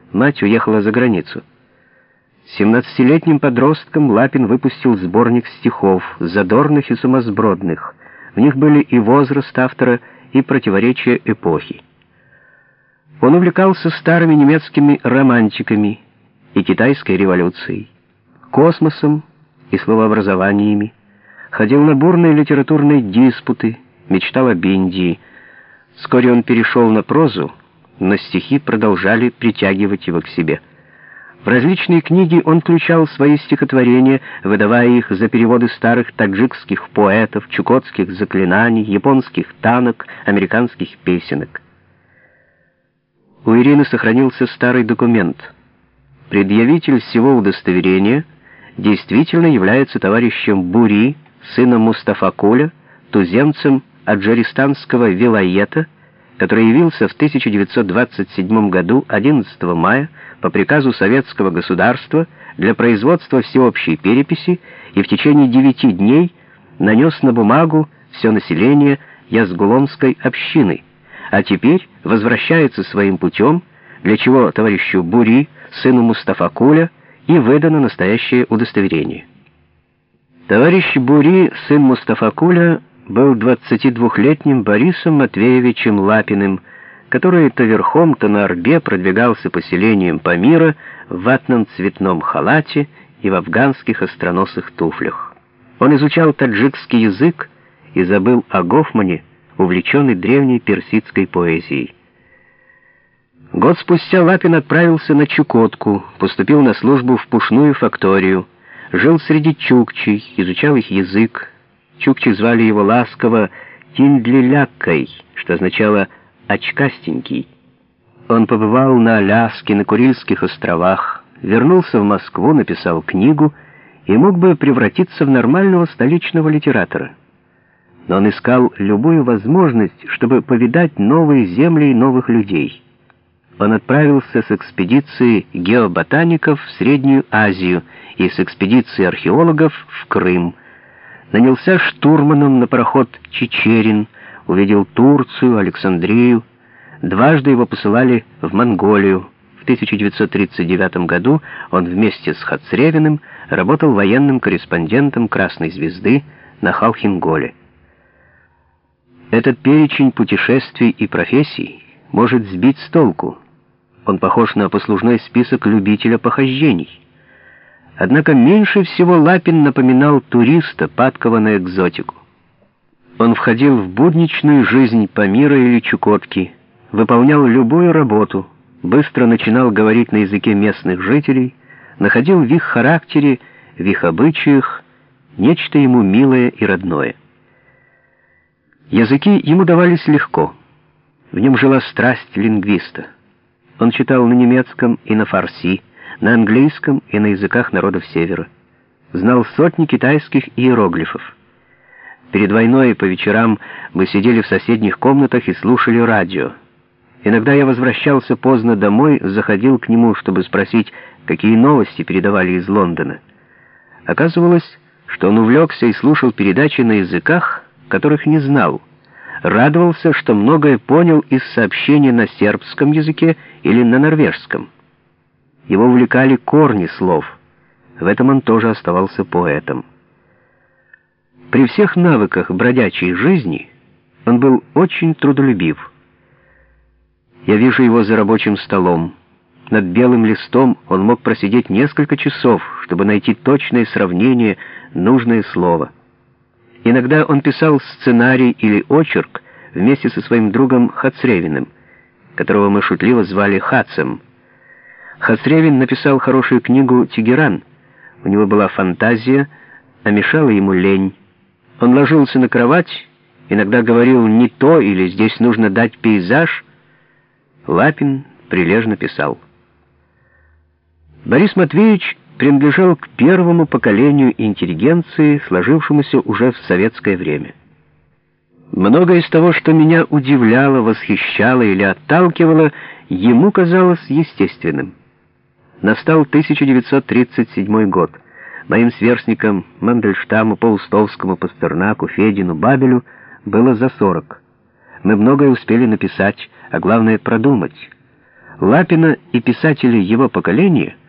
Мать уехала за границу. 17-летним подростком Лапин выпустил сборник стихов, задорных и сумасбродных. В них были и возраст автора, и противоречия эпохи. Он увлекался старыми немецкими романтиками и китайской революцией, космосом и словообразованиями, ходил на бурные литературные диспуты, мечтал об Индии. Вскоре он перешел на прозу, но стихи продолжали притягивать его к себе. В различные книги он включал свои стихотворения, выдавая их за переводы старых таджикских поэтов, чукотских заклинаний, японских танок, американских песенок. У Ирины сохранился старый документ. Предъявитель всего удостоверения действительно является товарищем Бури, сыном Мустафа Куля, туземцем аджаристанского вилайета, который явился в 1927 году 11 мая по приказу советского государства для производства всеобщей переписи и в течение 9 дней нанес на бумагу все население Язгулонской общины, а теперь возвращается своим путем, для чего товарищу Бури, сыну Мустафа Куля, и выдано настоящее удостоверение. Товарищ Бури, сын Мустафа Куля, был 22-летним Борисом Матвеевичем Лапиным, который то верхом, то на орбе продвигался по селениям Памира в ватном цветном халате и в афганских остроносых туфлях. Он изучал таджикский язык и забыл о Гофмане, увлеченный древней персидской поэзией. Год спустя Лапин отправился на Чукотку, поступил на службу в пушную факторию, жил среди чукчей, изучал их язык. Чукчи звали его ласково Тиндлиляккой, что означало «очкастенький». Он побывал на Аляске, на Курильских островах, вернулся в Москву, написал книгу и мог бы превратиться в нормального столичного литератора. Но он искал любую возможность, чтобы повидать новые земли и новых людей. Он отправился с экспедицией геоботаников в Среднюю Азию и с экспедицией археологов в Крым. Нанялся штурманом на пароход «Чичерин», увидел Турцию, Александрию. Дважды его посылали в Монголию. В 1939 году он вместе с Хацревиным работал военным корреспондентом «Красной звезды» на Халхинголе. Этот перечень путешествий и профессий может сбить с толку. Он похож на послужной список любителя похождений. Однако меньше всего Лапин напоминал туриста, падкого на экзотику. Он входил в будничную жизнь Памира или Чукотки, выполнял любую работу, быстро начинал говорить на языке местных жителей, находил в их характере, в их обычаях нечто ему милое и родное. Языки ему давались легко. В нем жила страсть лингвиста. Он читал на немецком и на фарси, на английском и на языках народов Севера. Знал сотни китайских иероглифов. Перед войной по вечерам мы сидели в соседних комнатах и слушали радио. Иногда я возвращался поздно домой, заходил к нему, чтобы спросить, какие новости передавали из Лондона. Оказывалось, что он увлекся и слушал передачи на языках, которых не знал. Радовался, что многое понял из сообщений на сербском языке или на норвежском. Его увлекали корни слов. В этом он тоже оставался поэтом. При всех навыках бродячей жизни он был очень трудолюбив. Я вижу его за рабочим столом. Над белым листом он мог просидеть несколько часов, чтобы найти точное сравнение, нужное слово. Иногда он писал сценарий или очерк вместе со своим другом Хацревиным, которого мы шутливо звали Хацем. Хацревин написал хорошую книгу «Тегеран». У него была фантазия, а мешала ему лень. Он ложился на кровать, иногда говорил «не то» или «здесь нужно дать пейзаж». Лапин прилежно писал. Борис Матвеевич принадлежал к первому поколению интеллигенции, сложившемуся уже в советское время. Многое из того, что меня удивляло, восхищало или отталкивало, ему казалось естественным. Настал 1937 год. Моим сверстникам Мандельштаму, Паустовскому, Пастернаку, Федину, Бабелю было за 40. Мы многое успели написать, а главное продумать. Лапина и писатели его поколения